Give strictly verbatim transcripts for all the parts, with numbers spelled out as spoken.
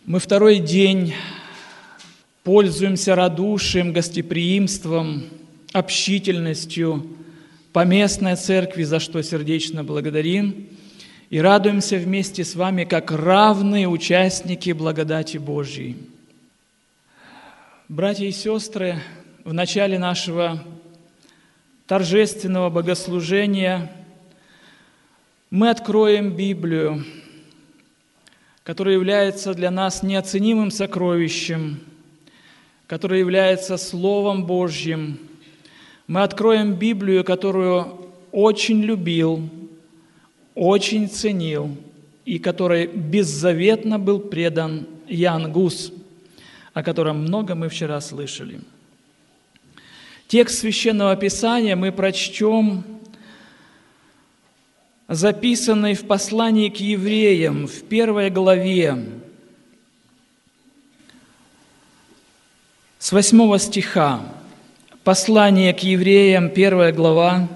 Мы второй день пользуемся радушием, гостеприимством, общительностью поместной церкви, за что сердечно благодарим, и радуемся вместе с вами, как равные участники благодати Божьей. Братья и сестры, в начале нашего торжественного богослужения мы откроем Библию, которая является для нас неоценимым сокровищем, которая является Словом Божьим. Мы откроем Библию, которую очень любил, очень ценил и которой беззаветно был предан Ян Гус, о котором много мы вчера слышали. Текст Священного Писания мы прочтем, записанный в послании к евреям в первой главе, с восьмого стиха. Послание к евреям, первая глава,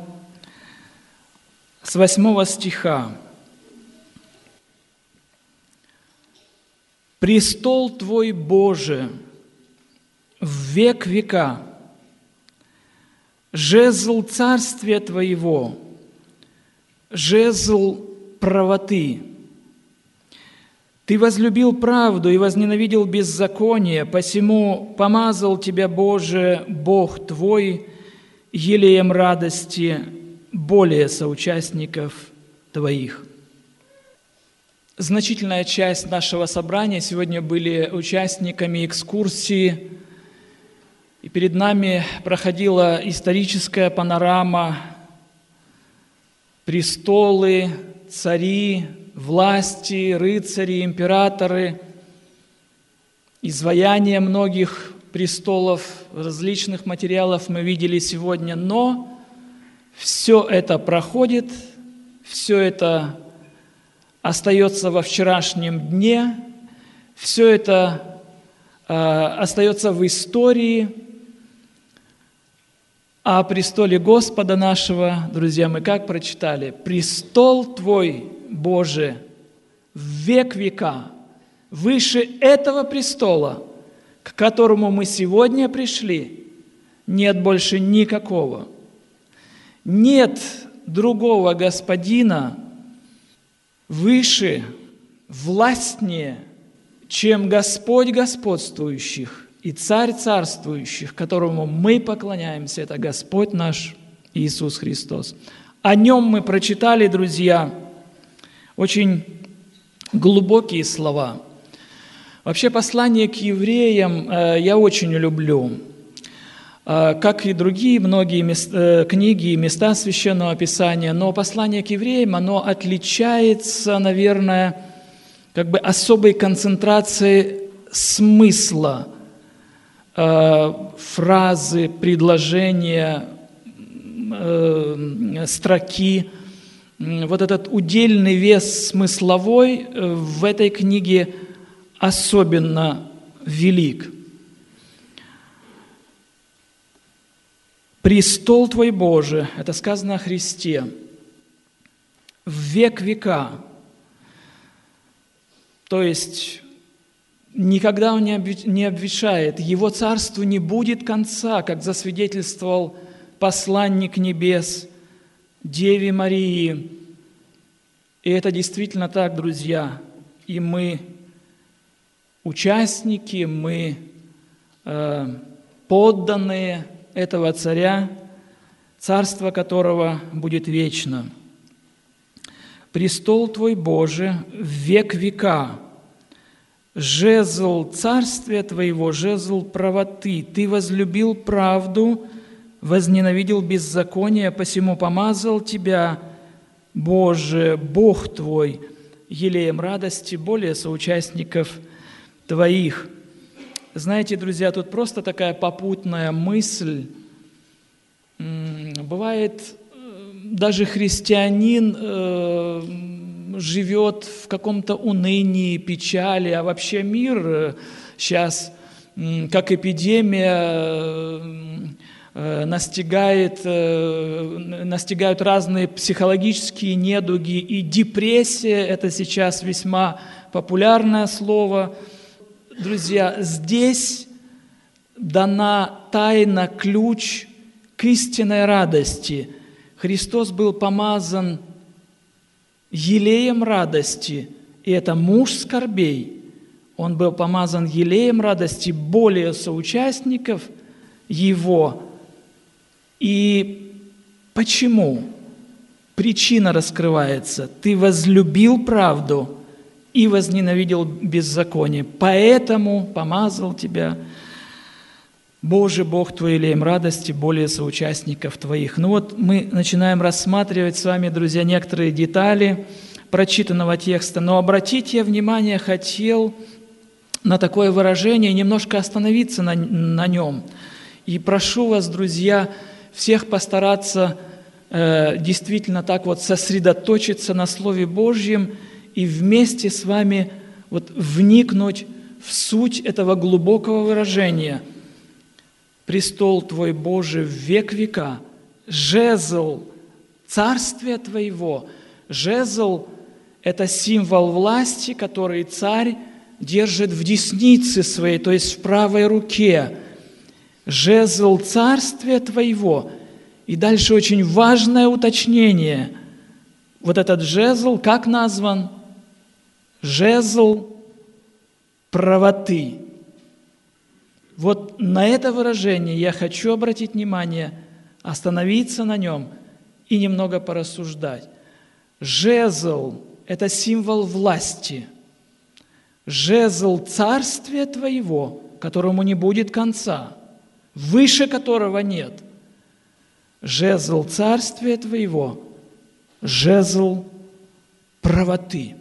с восьмого стиха. «Престол Твой, Боже, в век века, жезл царствия Твоего, жезл правоты. Ты возлюбил правду и возненавидел беззаконие, посему помазал Тебя, Боже, Бог Твой, елеем радости более соучастников Твоих». Значительная часть нашего собрания сегодня были участниками экскурсии, и перед нами проходила историческая панорама: престолы, цари, власти, рыцари, императоры, изваяния многих престолов, различных материалов мы видели сегодня, но все это проходит, все это остается во вчерашнем дне, все это э, остается в истории. А о престоле Господа нашего, друзья, мы как прочитали? «Престол Твой, Боже, в век века, выше этого престола, к которому мы сегодня пришли, нет больше никакого. Нет другого Господина выше, властнее, чем Господь господствующих и Царь царствующих, которому мы поклоняемся, это Господь наш Иисус Христос». О Нем мы прочитали, друзья, очень глубокие слова. Вообще, послание к евреям я очень люблю, как и другие многие места, книги и места Священного Писания, но послание к евреям, оно отличается, наверное, как бы особой концентрацией смысла, фразы, предложения, строки. Вот этот удельный вес смысловой в этой книге особенно велик. «Престол Твой, Боже», это сказано о Христе, в век века, то есть никогда Он не обветшает, Его царству не будет конца, как засвидетельствовал посланник небес Деве Марии. И это действительно так, друзья. И мы участники, мы э, подданные этого царя, царство которого будет вечно. «Престол Твой, Боже, в век века, жезл царствия Твоего, жезл правоты. Ты возлюбил правду, возненавидел беззаконие, посему помазал Тебя, Боже, Бог Твой, елеем радости более соучастников Твоих». Знаете, друзья, тут просто такая попутная мысль. Бывает, даже христианин э, живет в каком-то унынии, печали, а вообще мир сейчас, как эпидемия, настигает, настигают разные психологические недуги, и депрессия – это сейчас весьма популярное слово. друзья, здесь дана тайна, ключ к истинной радости. Христос был помазан елеем радости, и это муж скорбей. Он был помазан елеем радости более соучастников Его. И почему? Причина раскрывается. Ты возлюбил правду и возненавидел беззаконие, поэтому помазал тебя Боже, Бог твой, елеем радости более соучастников твоих. Ну вот мы начинаем рассматривать с вами, друзья, некоторые детали прочитанного текста, но обратить я внимание хотел на такое выражение, немножко остановиться на, на нем. И прошу вас, друзья, всех постараться э, действительно так вот сосредоточиться на Слове Божьем и вместе с вами вот вникнуть в суть этого глубокого выражения. «Престол Твой, Боже, в век века, жезл царствия Твоего». Жезл – это символ власти, который царь держит в деснице своей, то есть в правой руке. Жезл царствия Твоего. И дальше очень важное уточнение. Вот этот жезл как назван? Жезл правоты. Вот на это выражение я хочу обратить внимание, остановиться на нем и немного порассуждать. Жезл – это символ власти. Жезл царствия Твоего, которому не будет конца, выше которого нет. Жезл царствия Твоего, жезл правоты.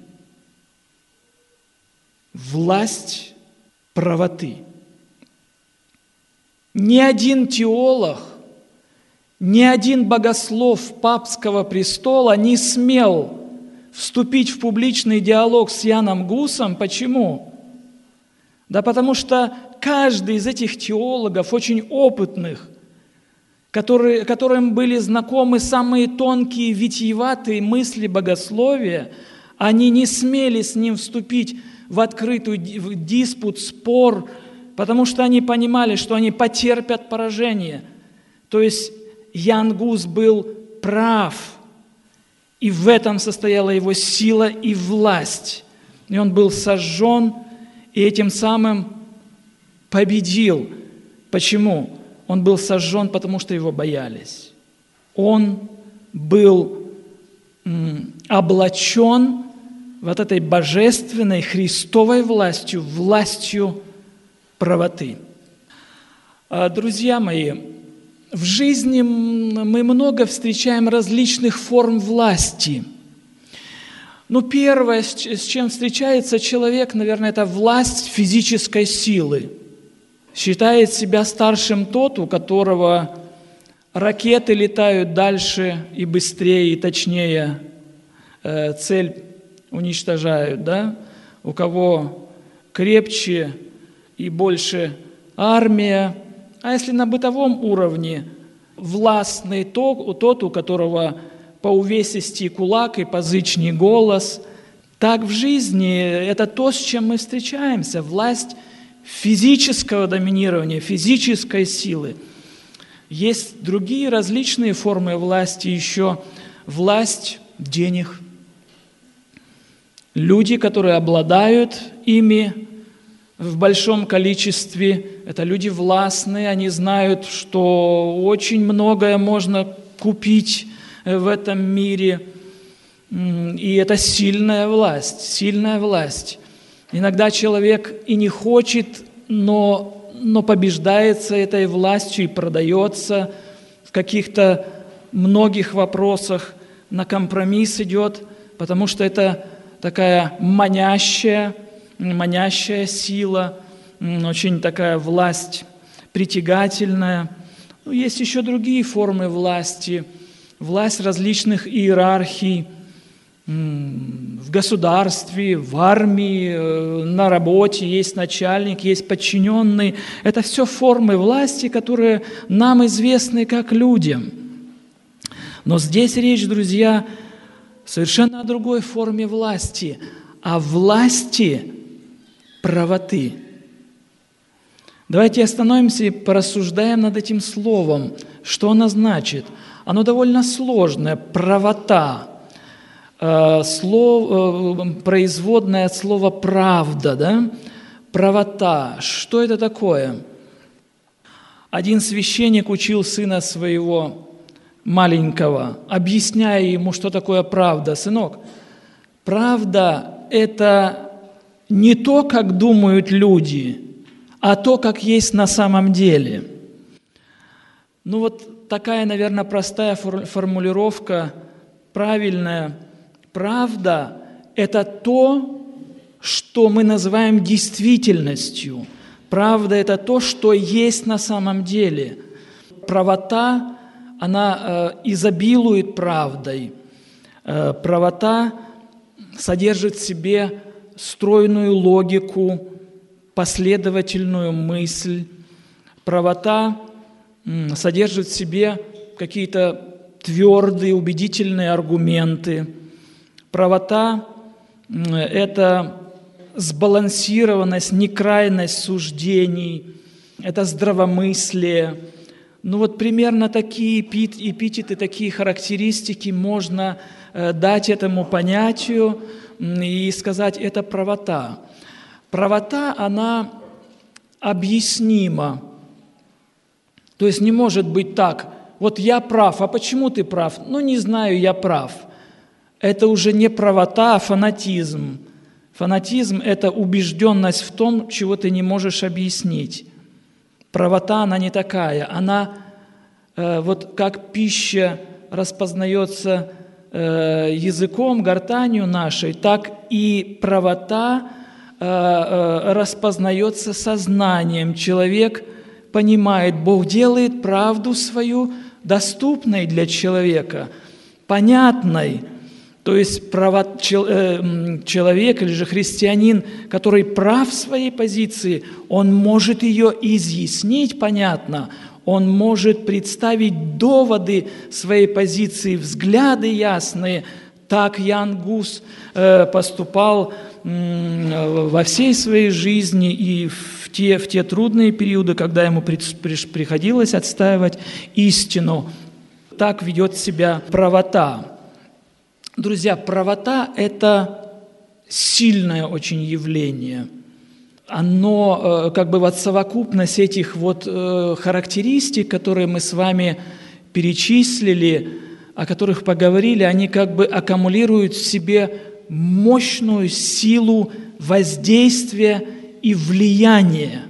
Власть правоты. Ни один теолог, ни один богослов папского престола не смел вступить в публичный диалог с Яном Гусом. Почему? Да потому что каждый из этих теологов, очень опытных, которые, которым были знакомы самые тонкие, витиеватые мысли богословия, они не смели с ним вступить в открытый диспут, спор, потому что они понимали, что они потерпят поражение. То есть Ян Гус был прав, и в этом состояла его сила и власть. И он был сожжен, и этим самым победил. Почему? Он был сожжен, потому что его боялись. Он был м, облачен вот этой божественной Христовой властью, властью правоты. Друзья мои, в жизни мы много встречаем различных форм власти. Ну, первое, с чем встречается человек, наверное, это власть физической силы. Считает себя старшим тот, у которого ракеты летают дальше и быстрее, и точнее э, цель уничтожают, да? У кого крепче и больше армия. А если на бытовом уровне властный тот, тот, у которого по увесистей кулак и позычный голос, так в жизни это то, с чем мы встречаемся. Власть физического доминирования, физической силы. Есть другие различные формы власти, еще власть денег. Люди, которые обладают ими в большом количестве, это люди властные, они знают, что очень многое можно купить в этом мире, и это сильная власть, сильная власть. Иногда человек и не хочет, но, но побеждается этой властью и продается в каких-то многих вопросах, на компромисс идет, потому что это такая манящая, манящая сила, очень такая власть притягательная. Но есть еще другие формы власти, власть различных иерархий, в государстве, в армии, на работе есть начальник, есть подчиненный. Это все формы власти, которые нам известны как людям. Но здесь речь, друзья, совершенно о другой форме власти, о власти правоты. Давайте остановимся и порассуждаем над этим словом. Что оно значит? Оно довольно сложное. Правота. Слово, производное от слова «правда». Да? Правота. Что это такое? Один священник учил сына своего маленького, объясняя ему, что такое правда. Сынок, правда – это не то, как думают люди, а то, как есть на самом деле. Ну вот такая, наверное, простая формулировка, правильная. Правда – это то, что мы называем действительностью. Правда – это то, что есть на самом деле. Правота, она э, изобилует правдой. Э, правота содержит в себе стройную логику, последовательную мысль. Правота м, содержит в себе какие-то твердые, убедительные аргументы. Правота м, – это сбалансированность, некрайность суждений, это здравомыслие. Ну вот примерно такие эпитеты, такие характеристики можно э, дать этому понятию и сказать, это правота. Правота, она объяснима. То есть не может быть так, вот я прав, а почему ты прав? Ну не знаю, я прав. Это уже не правота, а фанатизм. Фанатизм – это убежденность в том, чего ты не можешь объяснить. Правота, она не такая. Она, э, вот как пища распознается э, языком, гортанью нашей, так и правота э, э, распознается сознанием. Человек понимает, Бог делает правду свою доступной для человека, понятной. То есть право, человек или же христианин, который прав в своей позиции, он может ее изъяснить понятно, он может представить доводы своей позиции, взгляды ясные. Так Ян Гус поступал во всей своей жизни и в те, в те трудные периоды, когда ему приходилось отстаивать истину. Так ведет себя правота. Друзья, правота – это сильное очень явление. Оно, как бы вот совокупность этих вот характеристик, которые мы с вами перечислили, о которых поговорили, они как бы аккумулируют в себе мощную силу воздействия и влияния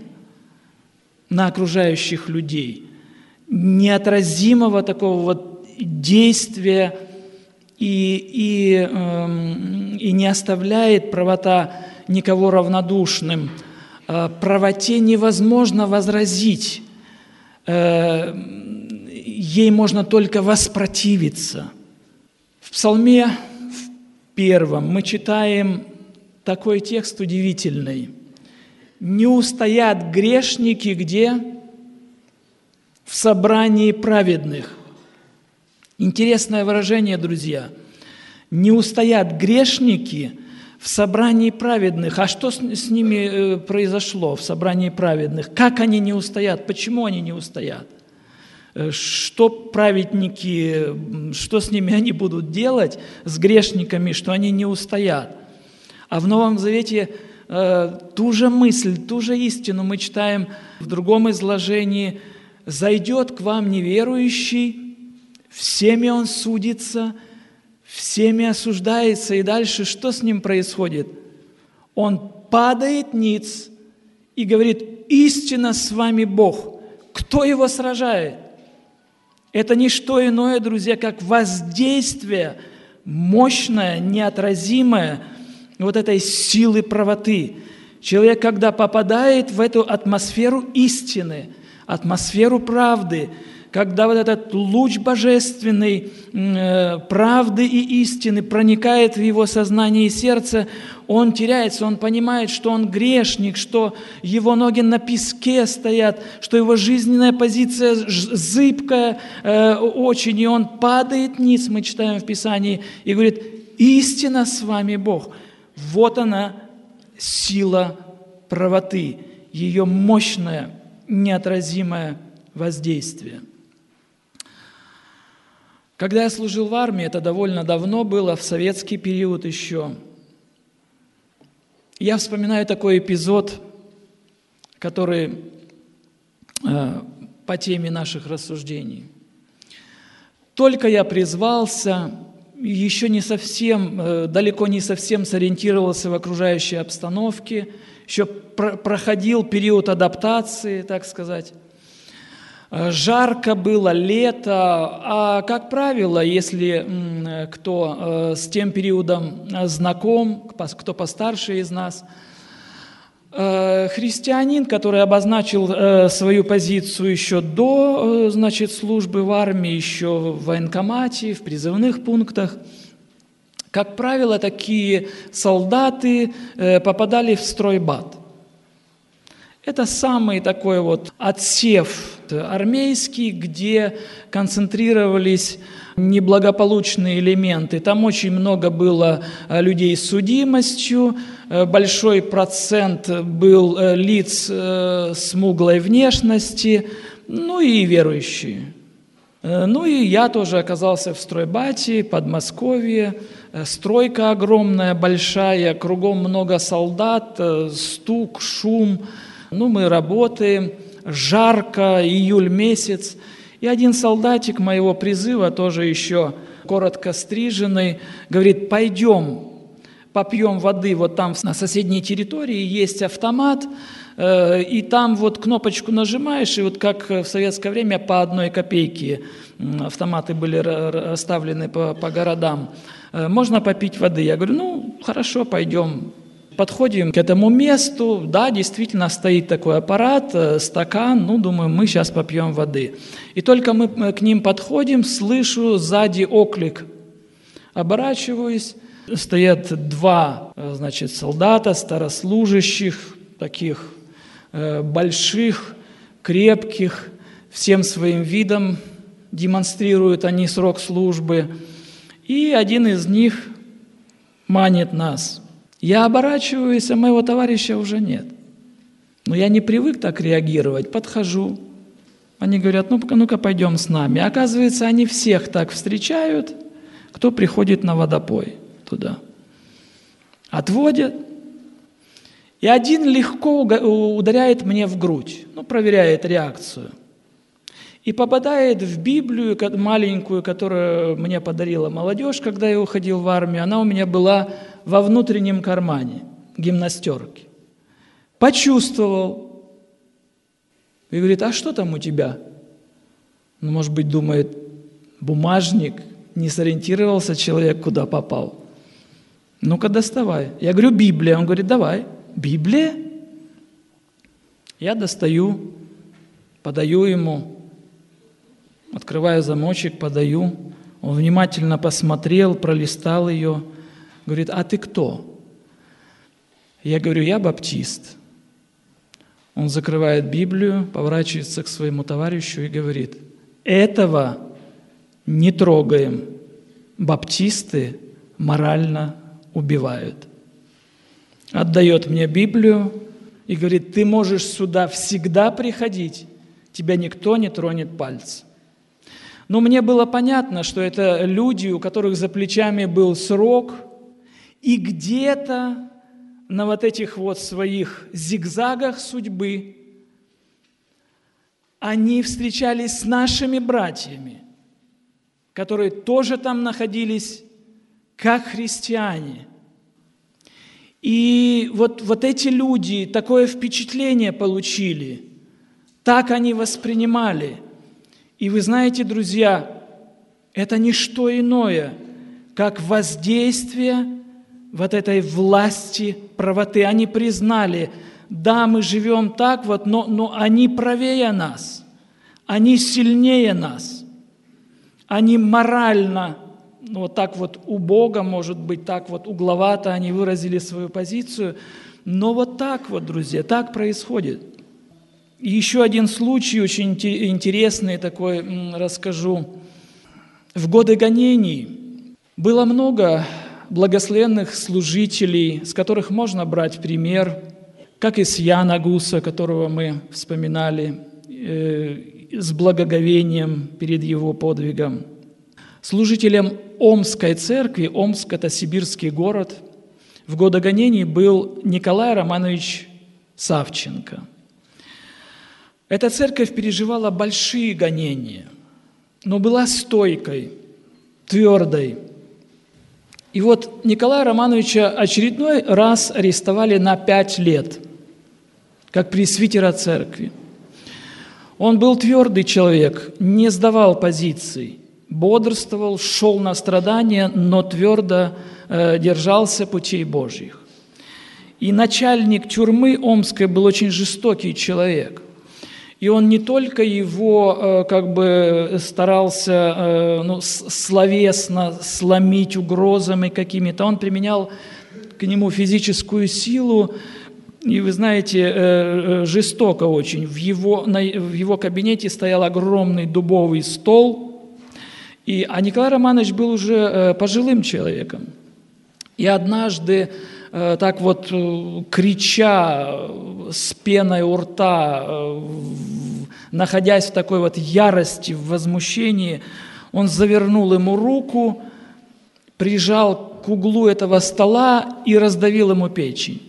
на окружающих людей. Неотразимого такого вот действия, И, и, э, и не оставляет правота никого равнодушным. Э, правоте невозможно возразить, э, ей можно только воспротивиться. В Псалме в первом мы читаем такой текст удивительный. «Не устоят грешники где? В собрании праведных». Интересное выражение, друзья. Не устоят грешники в собрании праведных. А что с, с ними произошло в собрании праведных? Как они не устоят? Почему они не устоят? Что праведники, что с ними они будут делать, с грешниками, что они не устоят? А в Новом Завете э, ту же мысль, ту же истину мы читаем в другом изложении. «Зайдет к вам неверующий, всеми он судится, всеми осуждается». И дальше что с ним происходит? Он падает ниц и говорит: «Истинно с вами Бог». Кто его сражает? Это не что иное, друзья, как воздействие мощное, неотразимое вот этой силы правоты. Человек, когда попадает в эту атмосферу истины, атмосферу правды, когда вот этот луч божественной э, правды и истины проникает в его сознание и сердце, он теряется, он понимает, что он грешник, что его ноги на песке стоят, что его жизненная позиция зыбкая э, очень, и он падает вниз, мы читаем в Писании, и говорит: «Истинно с вами Бог». Вот она, сила правоты, ее мощная неотразимое воздействие. Когда я служил в армии, это довольно давно было, в советский период еще, я вспоминаю такой эпизод, который э, по теме наших рассуждений. Только я призвался, еще не совсем, э, далеко не совсем сориентировался в окружающей обстановке, еще про- проходил период адаптации, так сказать. Жарко было, лето, а, как правило, если кто с тем периодом знаком, кто постарше из нас, христианин, который обозначил свою позицию еще до, значит, службы в армии, еще в военкомате, в призывных пунктах, как правило, такие солдаты попадали в стройбат. Это самый такой вот отсев армейский, где концентрировались неблагополучные элементы. Там очень много было людей с судимостью, большой процент был лиц смуглой внешности, ну и верующие. Ну и я тоже оказался в стройбате, Подмосковье, стройка огромная, большая, кругом много солдат, стук, шум. Ну, мы работаем, жарко, июль месяц. И один солдатик моего призыва, тоже еще коротко стриженный, говорит: пойдем, попьем воды, вот там на соседней территории есть автомат, и там вот кнопочку нажимаешь, и вот как в советское время по одной копейке автоматы были расставлены по, по городам, можно попить воды. Я говорю: ну, хорошо, пойдем. Подходим к этому месту, да, действительно стоит такой аппарат, стакан, ну, думаю, мы сейчас попьем воды. И только мы к ним подходим, слышу сзади оклик. Оборачиваюсь, стоят два, значит, солдата, старослужащих, таких э, больших, крепких, всем своим видом демонстрируют они срок службы. И один из них манит нас. Я оборачиваюсь, а моего товарища уже нет. Но я не привык так реагировать. Подхожу. Они говорят: ну-ка, ну-ка, пойдем с нами. Оказывается, они всех так встречают, кто приходит на водопой туда. Отводят. И один легко ударяет мне в грудь, ну, проверяет реакцию. И попадает в Библию маленькую, которую мне подарила молодежь, когда я уходил в армию. Она у меня была во внутреннем кармане гимнастерки. Почувствовал. И говорит: а что там у тебя? Ну, может быть, думает, бумажник. Не сориентировался человек, куда попал. Ну-ка, доставай. Я говорю: Библия. Он говорит: давай. Библия? Я достаю, подаю ему. Открываю замочек, подаю. Он внимательно посмотрел, пролистал ее. Говорит: а ты кто? Я говорю: я баптист. Он закрывает Библию, поворачивается к своему товарищу и говорит: этого не трогаем. Баптисты морально убивают. Отдает мне Библию и говорит: ты можешь сюда всегда приходить, тебя никто не тронет пальцем. Но мне было понятно, что это люди, у которых за плечами был срок, и где-то на вот этих вот своих зигзагах судьбы они встречались с нашими братьями, которые тоже там находились как христиане. И вот, вот эти люди такое впечатление получили, так они воспринимали. И вы знаете, друзья, это не что иное, как воздействие вот этой власти правоты. Они признали: да, мы живем так вот, но, но они правее нас, они сильнее нас, они морально, ну, вот так вот убого, может быть, так вот угловато они выразили свою позицию, но вот так вот, друзья, так происходит. И еще один случай очень интересный такой расскажу. В годы гонений было много благословенных служителей, с которых можно брать пример, как и с Яна Гуса, которого мы вспоминали э, с благоговением перед его подвигом. Служителем Омской церкви, Омск – это сибирский город, в годы гонений был Николай Романович Савченко. Эта церковь переживала большие гонения, но была стойкой, твердой. И вот Николая Романовича очередной раз арестовали на пять лет, как пресвитера церкви. Он был твердый человек, не сдавал позиций, бодрствовал, шел на страдания, но твердо э, держался путей Божьих. И начальник тюрьмы Омской был очень жестокий человек. И он не только его э, как бы старался э, ну, словесно сломить угрозами какими-то, он применял к нему физическую силу, и вы знаете, э, жестоко очень. В его, на, в его кабинете стоял огромный дубовый стол, и, а Николай Романович был уже э, пожилым человеком. И однажды, э, так вот, э, крича с пеной у рта, э, находясь в такой вот ярости, в возмущении, он завернул ему руку, прижал к углу этого стола и раздавил ему печень.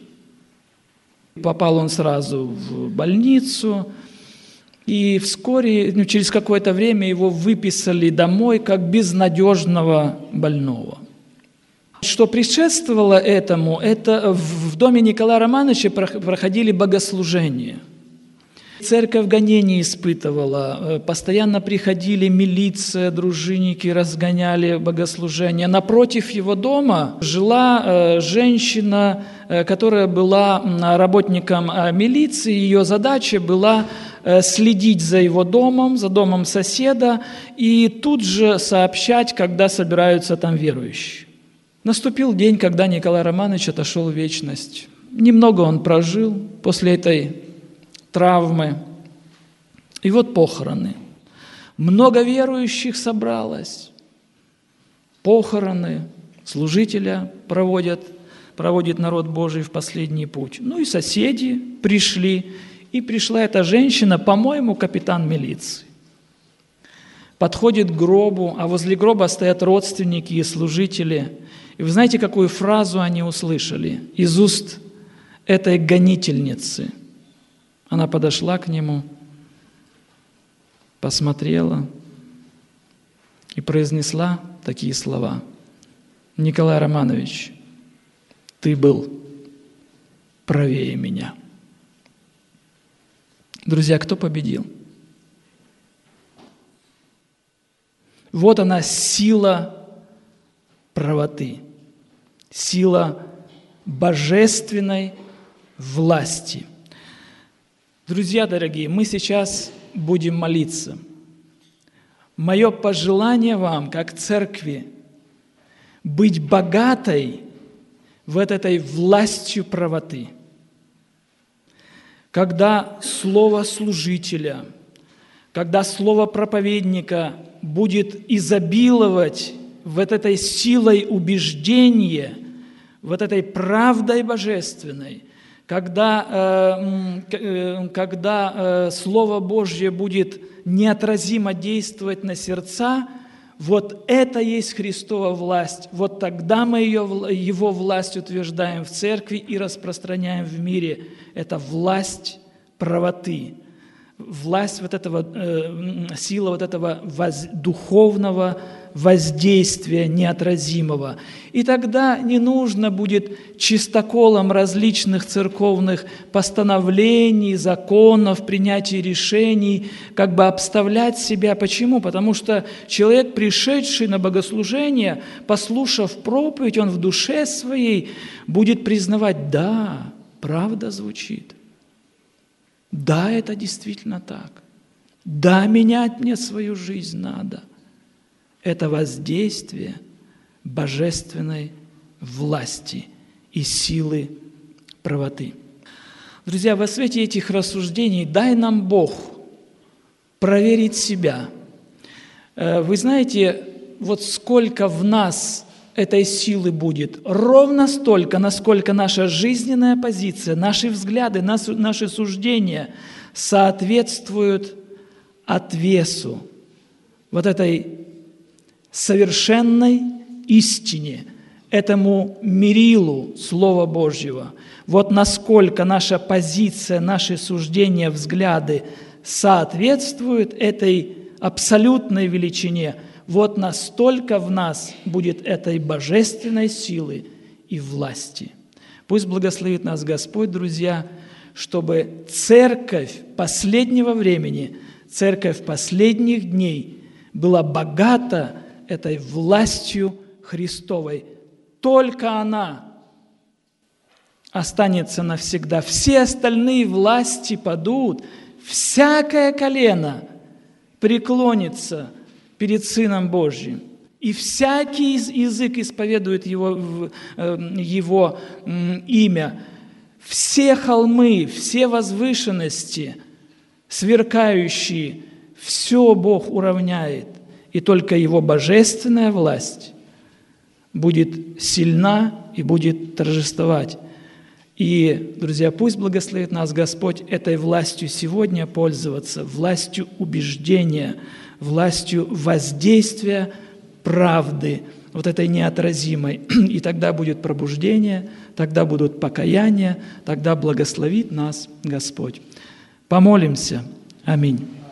Попал он сразу в больницу, и вскоре, ну, через какое-то время его выписали домой как безнадежного больного. Что предшествовало этому, это в доме Николая Романовича проходили богослужения. Церковь гонений испытывала, постоянно приходили милиция, дружинники, разгоняли богослужения. Напротив его дома жила женщина, которая была работником милиции. Ее задача была следить за его домом, за домом соседа и тут же сообщать, когда собираются там верующие. Наступил день, когда Николай Романович отошел в вечность. Немного он прожил после этой травмы. И вот похороны. Много верующих собралось. Похороны служителя проводят, проводит народ Божий в последний путь. Ну и соседи пришли. И пришла эта женщина, по-моему, капитан милиции. Подходит к гробу, а возле гроба стоят родственники и служители. И вы знаете, какую фразу они услышали из уст этой гонительницы? Она подошла к нему, посмотрела и произнесла такие слова: «Николай Романович, ты был правее меня». Друзья, кто победил? Вот она сила правоты, сила божественной власти. Друзья дорогие, мы сейчас будем молиться. Мое пожелание вам, как церкви, быть богатой вот этой властью правоты. Когда слово служителя, когда слово проповедника будет изобиловать вот этой силой убеждения, вот этой правдой божественной, когда, э, когда э, Слово Божье будет неотразимо действовать на сердца, вот это есть Христова власть. Вот тогда мы ее, Его власть утверждаем в церкви и распространяем в мире. Это власть правоты, власть вот этого, э, сила вот этого воз, духовного воздействия неотразимого. И тогда не нужно будет чистоколом различных церковных постановлений, законов, принятий решений, как бы обставлять себя. Почему? Потому что человек, пришедший на богослужение, послушав проповедь, он в душе своей будет признавать: да, правда звучит. Да, это действительно так. Да, менять мне свою жизнь надо. Это воздействие божественной власти и силы правоты. Друзья, во свете этих рассуждений дай нам Бог проверить себя. Вы знаете, вот сколько в нас этой силы будет ровно столько, насколько наша жизненная позиция, наши взгляды, наши суждения соответствуют отвесу вот этой совершенной истине, этому мерилу Слова Божьего. Вот насколько наша позиция, наши суждения, взгляды соответствуют этой абсолютной величине, вот настолько в нас будет этой божественной силы и власти. Пусть благословит нас Господь, друзья, чтобы церковь последнего времени, церковь последних дней была богата этой властью Христовой. Только она останется навсегда. Все остальные власти падут, всякое колено преклонится перед Сыном Божьим, и всякий язык исповедует Его, его имя. Все холмы, все возвышенности, сверкающие, все Бог уравняет, и только Его божественная власть будет сильна и будет торжествовать. И, друзья, пусть благословит нас Господь этой властью сегодня пользоваться, властью убеждения, властью воздействия правды, вот этой неотразимой. И тогда будет пробуждение, тогда будут покаяния, тогда благословит нас Господь. Помолимся. Аминь.